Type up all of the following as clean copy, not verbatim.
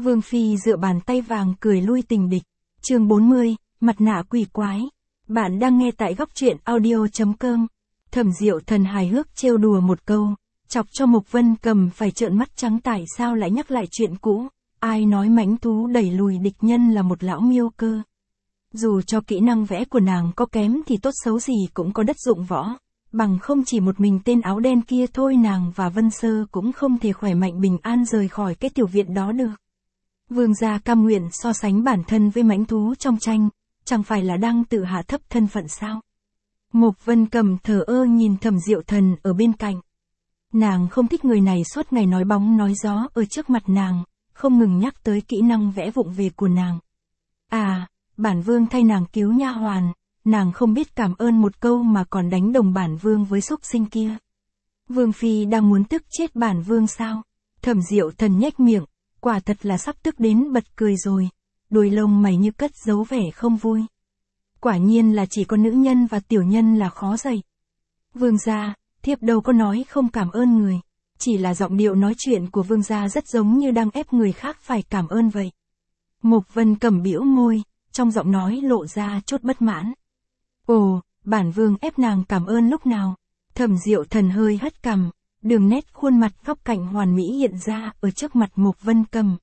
Vương Phi dựa bàn tay vàng cười lui tình địch. Chương 40, mặt nạ quỷ quái. Bạn đang nghe tại góc truyện audio.com. Thẩm Diệu Thần hài hước trêu đùa một câu, chọc cho Mục Vân Cầm phải trợn mắt trắng, tại sao lại nhắc lại chuyện cũ, ai nói mãnh thú đẩy lùi địch nhân là một lão miêu cơ. Dù cho kỹ năng vẽ của nàng có kém thì tốt xấu gì cũng có đất dụng võ, bằng không chỉ một mình tên áo đen kia thôi nàng và Vân Sơ cũng không thể khỏe mạnh bình an rời khỏi cái tiểu viện đó được. Vương gia cam nguyện so sánh bản thân với mãnh thú trong tranh, chẳng phải là đang tự hạ thấp thân phận sao? Mục Vân Cầm thờ ơ nhìn Thẩm Diệu Thần ở bên cạnh. Nàng không thích người này suốt ngày nói bóng nói gió ở trước mặt nàng, không ngừng nhắc tới kỹ năng vẽ vụng về của nàng. À, bản vương thay nàng cứu nha hoàn, nàng không biết cảm ơn một câu mà còn đánh đồng bản vương với xúc sinh kia. Vương Phi đang muốn tức chết bản vương sao? Thẩm Diệu Thần nhếch miệng, quả thật là sắp tức đến bật cười rồi, đuôi lông mày như cất giấu vẻ không vui. Quả nhiên là chỉ có nữ nhân và tiểu nhân là khó dạy. Vương gia, thiếp đâu có nói không cảm ơn người, chỉ là giọng điệu nói chuyện của vương gia rất giống như đang ép người khác phải cảm ơn vậy. Mục Vân Cầm bĩu môi, trong giọng nói lộ ra chút bất mãn. Ồ, bản vương ép nàng cảm ơn lúc nào? Thẩm Diệu Thần hơi hất cằm, đường nét khuôn mặt góc cạnh hoàn mỹ hiện ra ở trước mặt Mục Vân Cầm.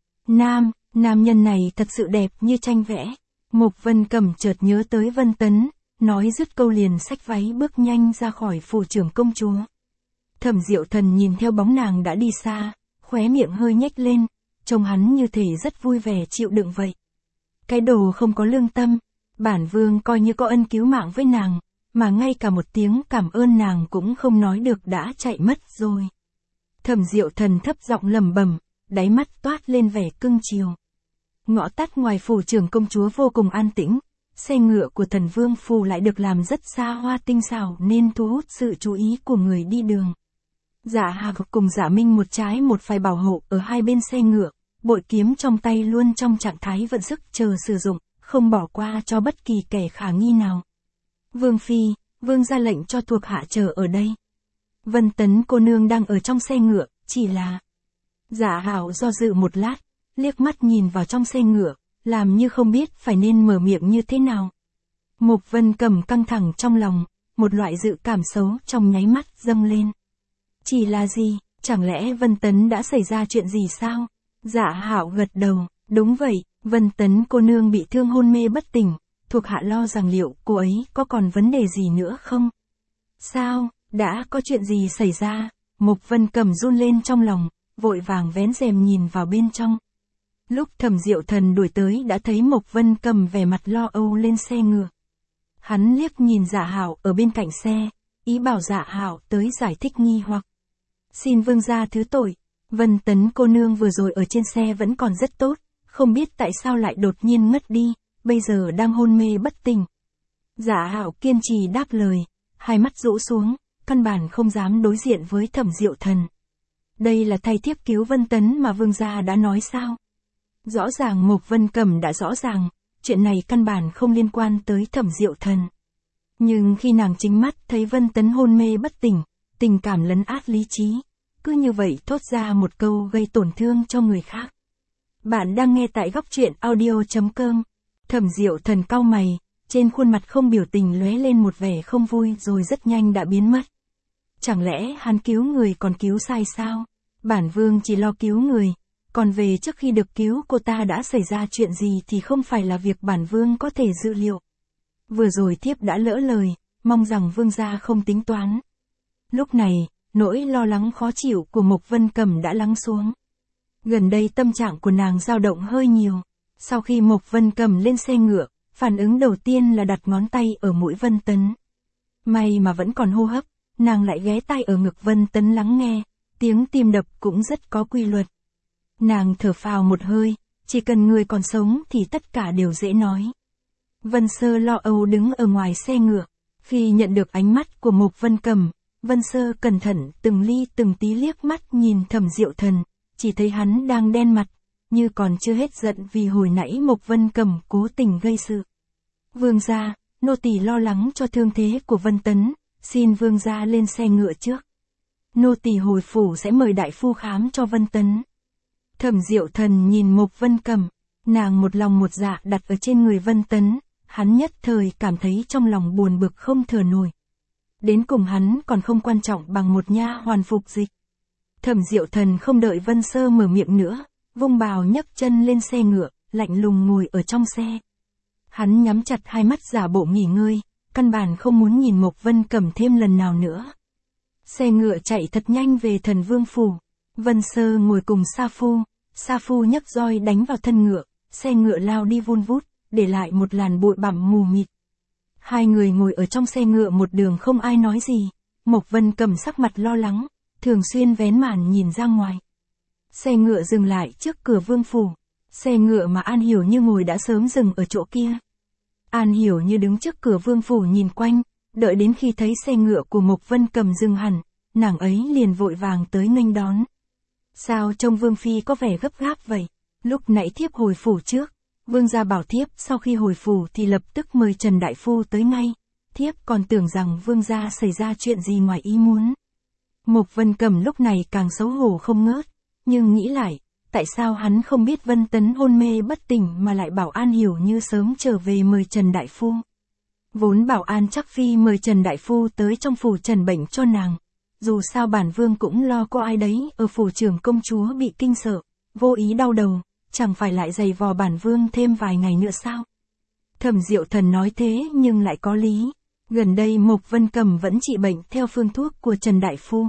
Nam nhân này thật sự đẹp như tranh vẽ. Mục Vân Cầm chợt nhớ tới Vân Tấn, nói dứt câu liền xách váy bước nhanh ra khỏi phủ trưởng công chúa. Thẩm Diệu Thần nhìn theo bóng nàng đã đi xa, khóe miệng hơi nhếch lên, trông hắn như thể rất vui vẻ chịu đựng vậy. Cái đồ không có lương tâm, bản vương coi như có ân cứu mạng với nàng, mà ngay cả một tiếng cảm ơn nàng cũng không nói được đã chạy mất rồi. Thẩm Diệu Thần thấp giọng lẩm bẩm, đáy mắt toát lên vẻ cưng chiều. Ngõ tắt ngoài phủ trưởng công chúa vô cùng an tĩnh, xe ngựa của Thần Vương phủ lại được làm rất xa hoa tinh xảo nên thu hút sự chú ý của người đi đường. Dạ Hạc cùng Dạ Minh một trái một phải bảo hộ ở hai bên xe ngựa, bội kiếm trong tay luôn trong trạng thái vận sức chờ sử dụng, không bỏ qua cho bất kỳ kẻ khả nghi nào. Vương Phi, vương ra lệnh cho thuộc hạ chờ ở đây. Vân Tấn cô nương đang ở trong xe ngựa, chỉ là... Dạ Hảo do dự một lát, liếc mắt nhìn vào trong xe ngựa, làm như không biết phải nên mở miệng như thế nào. Mục Vân Cầm căng thẳng trong lòng, một loại dự cảm xấu trong nháy mắt dâng lên. Chỉ là gì, chẳng lẽ Vân Tấn đã xảy ra chuyện gì sao? Dạ Hảo gật đầu, đúng vậy, Vân Tấn cô nương bị thương hôn mê bất tỉnh, thuộc hạ lo rằng liệu cô ấy có còn vấn đề gì nữa không? Sao, đã có chuyện gì xảy ra? Mục Vân Cầm run lên trong lòng, vội vàng vén rèm nhìn vào bên trong. Lúc Thẩm Diệu Thần đuổi tới đã thấy Mục Vân Cầm vẻ mặt lo âu lên xe ngựa. Hắn liếc nhìn Dạ Hảo ở bên cạnh xe, ý bảo Dạ Hảo tới giải thích nghi hoặc. Xin vương gia thứ tội, Vân Tấn cô nương vừa rồi ở trên xe vẫn còn rất tốt, không biết tại sao lại đột nhiên ngất đi, bây giờ đang hôn mê bất tỉnh. Dạ Hảo kiên trì đáp lời, hai mắt rũ xuống, căn bản không dám đối diện với Thẩm Diệu Thần. Đây là thay thiếp cứu Vân Tấn mà vương gia đã nói sao? Rõ ràng Mục Vân Cầm đã rõ ràng, chuyện này căn bản không liên quan tới Thẩm Diệu Thần. Nhưng khi nàng chính mắt thấy Vân Tấn hôn mê bất tỉnh, tình cảm lấn át lý trí, cứ như vậy thốt ra một câu gây tổn thương cho người khác. Bạn đang nghe tại góc truyện audio.com. Thẩm Diệu Thần cau mày, trên khuôn mặt không biểu tình lóe lên một vẻ không vui rồi rất nhanh đã biến mất. Chẳng lẽ hắn cứu người còn cứu sai sao? Bản vương chỉ lo cứu người, còn về trước khi được cứu cô ta đã xảy ra chuyện gì thì không phải là việc bản vương có thể dự liệu. Vừa rồi thiếp đã lỡ lời, mong rằng vương gia không tính toán. Lúc này, nỗi lo lắng khó chịu của Mục Vân Cầm đã lắng xuống. Gần đây tâm trạng của nàng dao động hơi nhiều. Sau khi Mục Vân Cầm lên xe ngựa, phản ứng đầu tiên là đặt ngón tay ở mũi Vân Tấn. May mà vẫn còn hô hấp, nàng lại ghé tai ở ngực Vân Tấn lắng nghe, tiếng tim đập cũng rất có quy luật. Nàng thở phào một hơi, chỉ cần người còn sống thì tất cả đều dễ nói. Vân Sơ lo âu đứng ở ngoài xe ngựa, khi nhận được ánh mắt của Mục Vân Cầm, Vân Sơ cẩn thận từng ly từng tí liếc mắt nhìn Thẩm Diệu Thần, chỉ thấy hắn đang đen mặt, như còn chưa hết giận vì hồi nãy Mục Vân Cầm cố tình gây sự. Vương gia, nô tỳ lo lắng cho thương thế của Vân Tấn, xin vương gia lên xe ngựa trước. Nô tỳ hồi phủ sẽ mời đại phu khám cho Vân Tấn. Thẩm Diệu Thần nhìn Mộc Vân Cầm, nàng một lòng một dạ đặt ở trên người Vân Tấn, hắn nhất thời cảm thấy trong lòng buồn bực không thở nổi. Đến cùng hắn còn không quan trọng bằng một nha hoàn phục dịch. Thẩm Diệu Thần không đợi Vân Sơ mở miệng nữa, vung bào nhấc chân lên xe ngựa, lạnh lùng ngồi ở trong xe. Hắn nhắm chặt hai mắt giả bộ nghỉ ngơi, căn bản không muốn nhìn Mộc Vân Cầm thêm lần nào nữa. Xe ngựa chạy thật nhanh về Thần Vương phủ. Vân Sơ ngồi cùng Sa Phu nhấc roi đánh vào thân ngựa, xe ngựa lao đi vun vút, để lại một làn bụi bặm mù mịt. Hai người ngồi ở trong xe ngựa một đường không ai nói gì. Mộc Vân Cầm sắc mặt lo lắng, thường xuyên vén màn nhìn ra ngoài. Xe ngựa dừng lại trước cửa vương phủ. Xe ngựa mà An Hiểu Như ngồi đã sớm dừng ở chỗ kia. An Hiểu Như đứng trước cửa vương phủ nhìn quanh, đợi đến khi thấy xe ngựa của Mộc Vân Cầm dừng hẳn, nàng ấy liền vội vàng tới nghênh đón. Sao trông vương phi có vẻ gấp gáp vậy? Lúc nãy thiếp hồi phủ trước, vương gia bảo thiếp sau khi hồi phủ thì lập tức mời Trần đại phu tới ngay. Thiếp còn tưởng rằng vương gia xảy ra chuyện gì ngoài ý muốn. Mộc Vân Cầm lúc này càng xấu hổ không ngớt, nhưng nghĩ lại, tại sao hắn không biết Vân Tấn hôn mê bất tỉnh mà lại bảo An Hiểu Như sớm trở về mời Trần đại phu. Vốn bảo An Chắc Phi mời Trần đại phu tới trong phủ trần bệnh cho nàng. Dù sao bản vương cũng lo có ai đấy ở phủ trưởng công chúa bị kinh sợ, vô ý đau đầu, chẳng phải lại giày vò bản vương thêm vài ngày nữa sao? Thẩm Diệu Thần nói thế nhưng lại có lý. Gần đây Mộc Vân Cầm vẫn trị bệnh theo phương thuốc của Trần đại phu.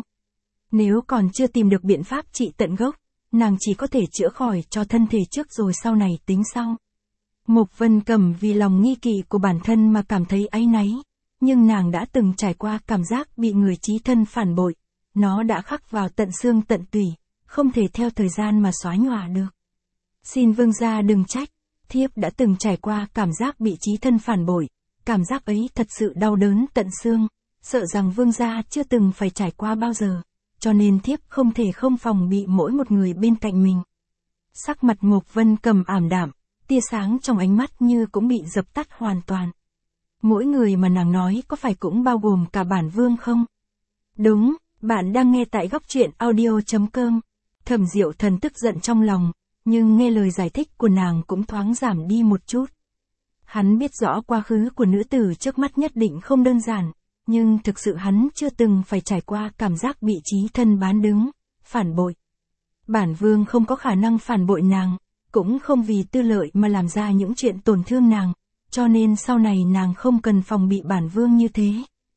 Nếu còn chưa tìm được biện pháp trị tận gốc, nàng chỉ có thể chữa khỏi cho thân thể trước rồi sau này tính sau. Mộc Vân Cầm vì lòng nghi kỵ của bản thân mà cảm thấy áy náy, nhưng nàng đã từng trải qua cảm giác bị người chí thân phản bội, nó đã khắc vào tận xương tận tủy, không thể theo thời gian mà xóa nhòa được. Xin vương gia đừng trách, thiếp đã từng trải qua cảm giác bị chí thân phản bội, cảm giác ấy thật sự đau đớn tận xương, sợ rằng vương gia chưa từng phải trải qua bao giờ, cho nên thiếp không thể không phòng bị mỗi một người bên cạnh mình. Sắc mặt Mộc Vân Cầm ảm đạm, tia sáng trong ánh mắt như cũng bị dập tắt hoàn toàn. Mỗi người mà nàng nói có phải cũng bao gồm cả bản vương không? Đúng, bạn đang nghe tại góc truyện audio.com. Thẩm Diệu Thần tức giận trong lòng, nhưng nghe lời giải thích của nàng cũng thoáng giảm đi một chút. Hắn biết rõ quá khứ của nữ tử trước mắt nhất định không đơn giản, nhưng thực sự hắn chưa từng phải trải qua cảm giác bị chí thân bán đứng, phản bội. Bản vương không có khả năng phản bội nàng, cũng không vì tư lợi mà làm ra những chuyện tổn thương nàng, cho nên sau này nàng không cần phòng bị bản vương như thế.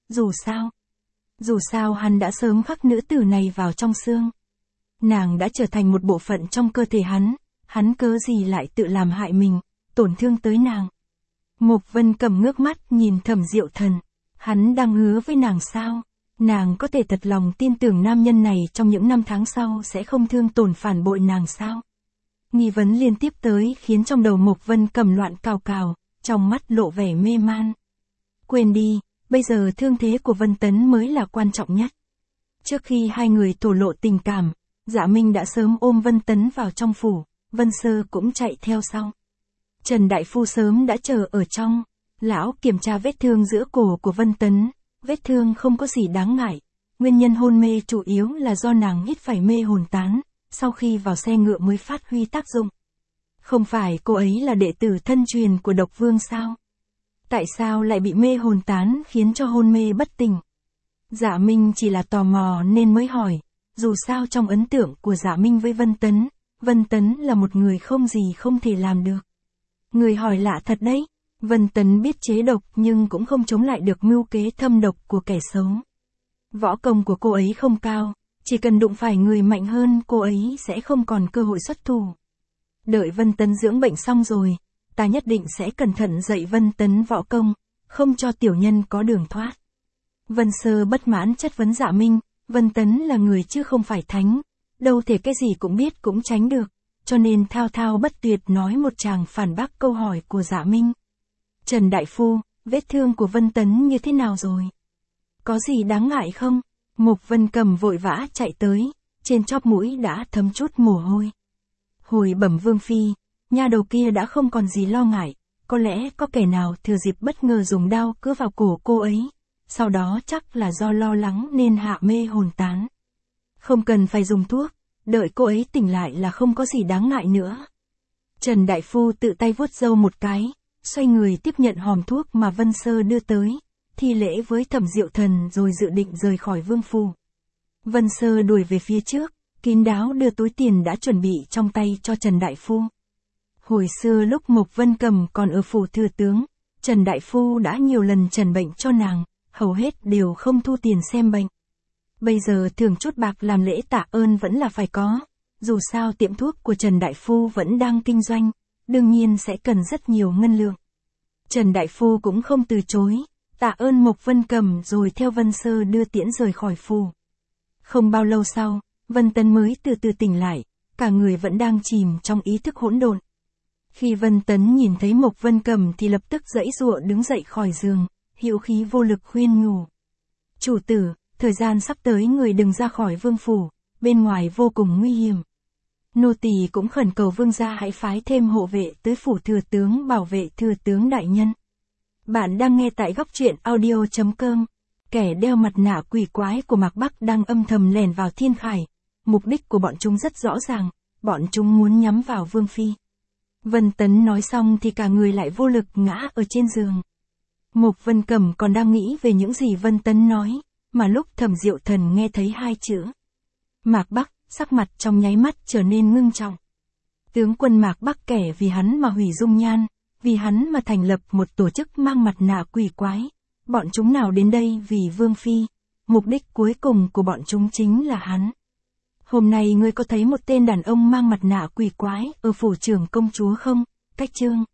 Dù sao hắn đã sớm khắc nữ tử này vào trong xương. Nàng đã trở thành một bộ phận trong cơ thể hắn cớ gì lại tự làm hại mình, tổn thương tới nàng. Mộc Vân Cầm ngước mắt nhìn Thẩm Diệu Thần, hắn đang hứa với nàng sao? Nàng có thể thật lòng tin tưởng nam nhân này trong những năm tháng sau sẽ không thương tổn phản bội nàng sao? Nghi vấn liên tiếp tới khiến trong đầu Mộc Vân Cầm loạn cào cào, trong mắt lộ vẻ mê man. Quên đi, bây giờ thương thế của Vân Tấn mới là quan trọng nhất. Trước khi hai người thổ lộ tình cảm, Dạ Minh đã sớm ôm Vân Tấn vào trong phủ, Vân Sơ cũng chạy theo sau. Trần đại phu sớm đã chờ ở trong, lão kiểm tra vết thương giữa cổ của Vân Tấn, vết thương không có gì đáng ngại, nguyên nhân hôn mê chủ yếu là do nàng hít phải mê hồn tán, sau khi vào xe ngựa mới phát huy tác dụng. Không phải cô ấy là đệ tử thân truyền của Độc Vương sao? Tại sao lại bị mê hồn tán khiến cho hôn mê bất tỉnh? Dạ Minh chỉ là tò mò nên mới hỏi, dù sao trong ấn tượng của Dạ Minh với Vân Tấn là một người không gì không thể làm được. Người hỏi lạ thật đấy, Vân Tấn biết chế độc nhưng cũng không chống lại được mưu kế thâm độc của kẻ xấu. Võ công của cô ấy không cao, chỉ cần đụng phải người mạnh hơn cô ấy sẽ không còn cơ hội xuất thủ. Đợi Vân Tấn dưỡng bệnh xong rồi, ta nhất định sẽ cẩn thận dạy Vân Tấn võ công, không cho tiểu nhân có đường thoát. Vân Sơ bất mãn chất vấn Dạ Minh, Vân Tấn là người chứ không phải thánh, đâu thể cái gì cũng biết cũng tránh được, cho nên thao thao bất tuyệt nói một tràng phản bác câu hỏi của Dạ Minh. Trần đại phu, vết thương của Vân Tấn như thế nào rồi? Có gì đáng ngại không? Mộc Vân Cầm vội vã chạy tới, trên chóp mũi đã thấm chút mồ hôi. Hồi bẩm vương phi, nha đầu kia đã không còn gì lo ngại, có lẽ có kẻ nào thừa dịp bất ngờ dùng đao cứa vào cổ cô ấy, sau đó chắc là do lo lắng nên hạ mê hồn tán. Không cần phải dùng thuốc, đợi cô ấy tỉnh lại là không có gì đáng ngại nữa. Trần Đại Phu tự tay vuốt râu một cái, xoay người tiếp nhận hòm thuốc mà Vân Sơ đưa tới, thi lễ với Thẩm Diệu Thần rồi dự định rời khỏi vương phủ. Vân Sơ đuổi về phía trước, kín đáo đưa túi tiền đã chuẩn bị trong tay cho Trần Đại Phu. Hồi xưa lúc Mộc Vân Cầm còn ở phủ thừa tướng, Trần Đại Phu đã nhiều lần trần bệnh cho nàng, hầu hết đều không thu tiền xem bệnh. Bây giờ thưởng chút bạc làm lễ tạ ơn vẫn là phải có, dù sao tiệm thuốc của Trần Đại Phu vẫn đang kinh doanh, đương nhiên sẽ cần rất nhiều ngân lượng. Trần Đại Phu cũng không từ chối, tạ ơn Mộc Vân Cầm rồi theo Vân Sơ đưa tiễn rời khỏi phủ. Không bao lâu sau, Vân Tấn mới từ từ tỉnh lại, cả người vẫn đang chìm trong ý thức hỗn độn. Khi Vân Tấn nhìn thấy Mộc Vân Cầm thì lập tức giãy giụa đứng dậy khỏi giường, hữu khí vô lực khuyên nhủ. Chủ tử, thời gian sắp tới người đừng ra khỏi vương phủ, bên ngoài vô cùng nguy hiểm. Nô tỳ cũng khẩn cầu vương gia hãy phái thêm hộ vệ tới phủ thừa tướng bảo vệ thừa tướng đại nhân. Bạn đang nghe tại góc truyện audio.com. Kẻ đeo mặt nạ quỷ quái của Mạc Bắc đang âm thầm lẻn vào Thiên Khải. Mục đích của bọn chúng rất rõ ràng, bọn chúng muốn nhắm vào Vương Phi. Vân Tấn nói xong thì cả người lại vô lực ngã ở trên giường. Mộc Vân Cầm còn đang nghĩ về những gì Vân Tấn nói, mà lúc Thẩm Diệu Thần nghe thấy hai chữ Mạc Bắc, sắc mặt trong nháy mắt trở nên ngưng trọng. Tướng quân Mạc Bắc kẻ vì hắn mà hủy dung nhan, vì hắn mà thành lập một tổ chức mang mặt nạ quỷ quái. Bọn chúng nào đến đây vì Vương Phi, mục đích cuối cùng của bọn chúng chính là hắn. Hôm nay ngươi có thấy một tên đàn ông mang mặt nạ quỷ quái ở phủ trưởng công chúa không? Cách chương